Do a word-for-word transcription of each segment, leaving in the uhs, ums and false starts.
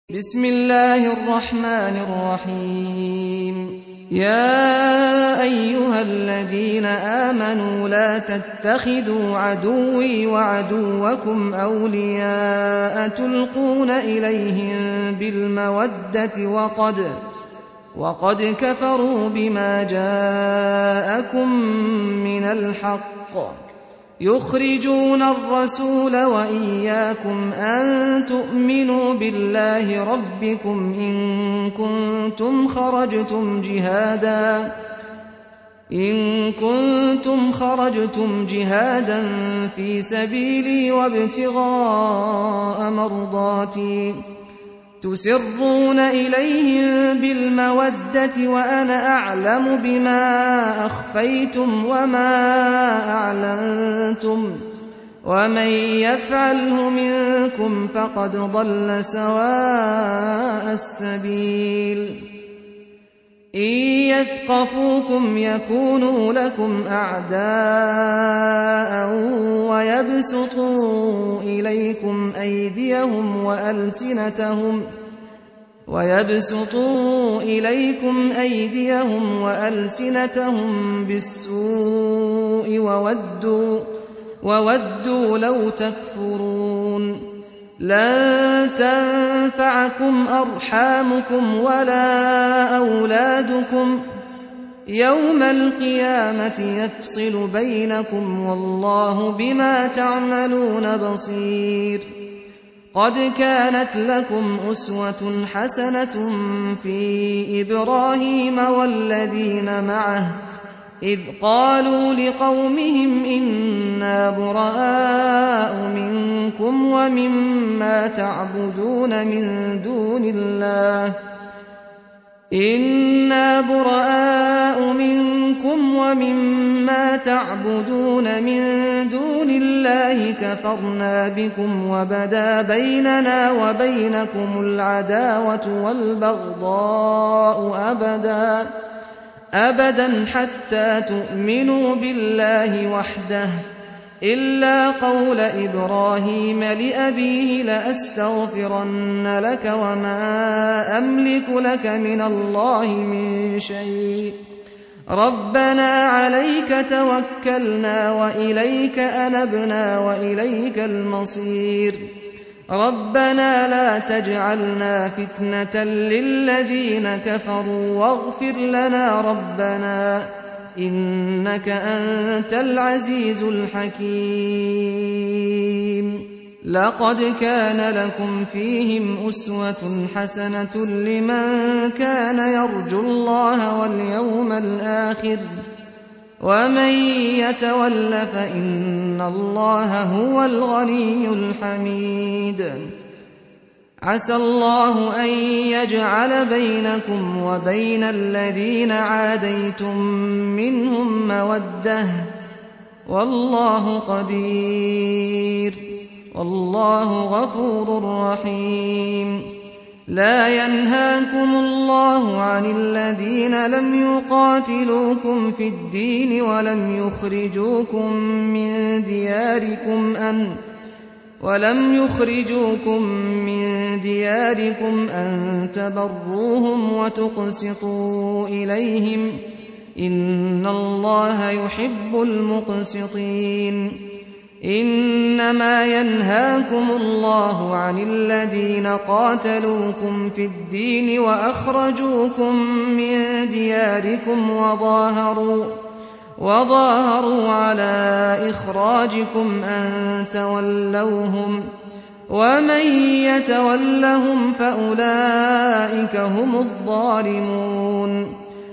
بسم الله الرحمن الرحيم يا أيها الذين آمنوا لا تتخذوا عدوي وعدوكم أولياء تلقون إليهم بالمودة وقد وقد كفروا بما جاءكم من الحق يخرجون الرسول وإياكم أن تؤمنوا بالله ربكم إن كنتم خرجتم جهادا إن كنتم خرجتم جهادا في سبيلي وابتغاء مرضاتي تسرون إليهم بالمودة وأنا أعلم بما أخفيتم وما أعلنتم ومن يفعله منكم فقد ضل سواء السبيل إن يثقفوكم يكونوا لكم أعداء ويبسطوا إليكم أيديهم وألسنتهم ويبسطوا إليكم أيديهم وألسنتهم بالسوء وودوا وودوا لو تكفرون لن تنفعكم أرحامكم ولا أولادكم يوم القيامة يفصل بينكم والله بما تعملون بصير قد كانت لكم أسوة حسنة في إبراهيم والذين معه إذ قالوا لقومهم إنا براء منكم ومما تعبدون من دون الله إنا براء منكم ومما تعبدون من دون الله كفرنا بكم وبدا بيننا وبينكم العداوة والبغضاء أبدا أبدا حتى تؤمنوا بالله وحده إلا قول إبراهيم لأبيه لأستغفرن لك وما أملك لك من الله من شيء ربنا عليك توكلنا وإليك أنبنا وإليك المصير ربنا لا تجعلنا فتنة للذين كفروا واغفر لنا ربنا إنك أنت العزيز الحكيم لقد كان لكم فيهم أسوة حسنة لمن كان يرجو الله واليوم الآخر ومن يتول فإن الله هو الغني الحميد عسى الله أن يجعل بينكم وبين الذين عاديتم منهم مودة والله قدير والله غفور رحيم لا ينهاكم الله عن الذين لم يقاتلوكم في الدين ولم يخرجوكم من دياركم أن ولم يخرجوكم من دياركم أن تبروهم وتقسطوا إليهم إن الله يحب المقسطين إنما ينهاكم الله عن الذين قاتلوكم في الدين وأخرجوكم من دياركم وظاهروا وظاهروا على إخراجكم أن تولوهم ومن يتولهم فأولئك هم الظالمون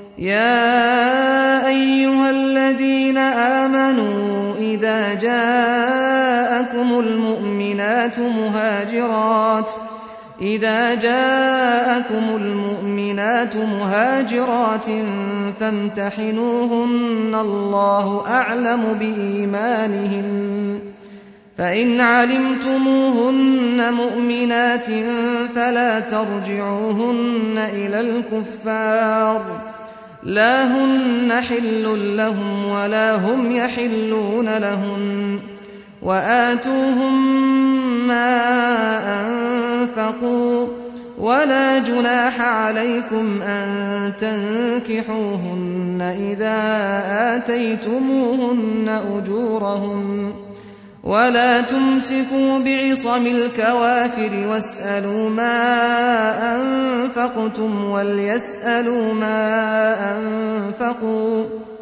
يا أيها الذين آمنوا إذا جاءكم المؤمنات مهاجرات إذا جاءكم المؤمنات مهاجرات فامتحنوهن الله أعلم بإيمانهن فإن علمتموهن مؤمنات فلا ترجعوهن إلى الكفار لا هن حل لهم ولا هم يحلون لهن وآتوهم ما أنفقوا ولا جناح عليكم أن تنكحوهن إذا آتيتموهن أجورهن ولا تمسكوا بعصم الكوافر واسألوا ما أنفقتم وليسألوا ما أنفقوا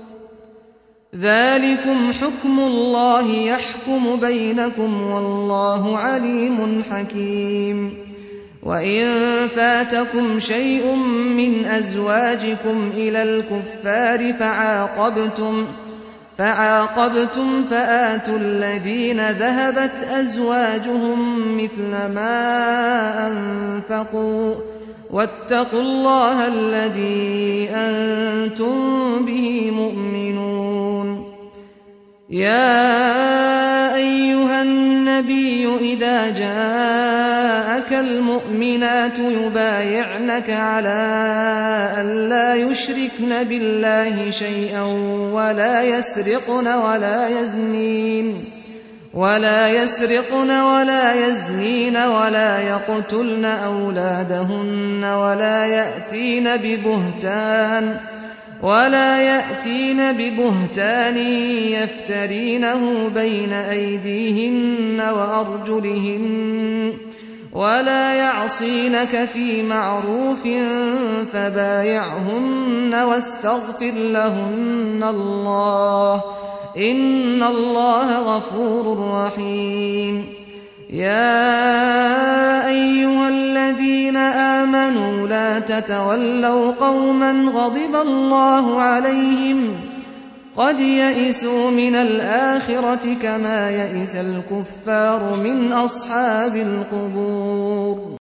ذلكم حكم الله يحكم بينكم والله عليم حكيم. وإن فاتكم شيء من أزواجكم إلى الكفار فعاقبتم فعاقبتم فآتوا الذين ذهبت أزواجهم مثل ما أنفقوا واتقوا الله الذي أنتم به مؤمنون. يا أيها النبي إذا جاءك المؤمنات يبايعنك على أن لا يشركن بالله شيئا ولا يسرقن ولا يزنين ولا يسرقن ولا يزنين ولا يقتلن أولادهن ولا يأتين ببهتان ولا يأتين ببهتان يفترينه بين أيديهن وأرجلهن ولا يعصينك في معروف فبايعهن واستغفر لهن الله إن الله غفور رحيم. يا أيها الذين آمنوا لا تتولوا قوما غضب الله عليهم قد يئسوا من الآخرة كما يئس الكفار من أصحاب القبور.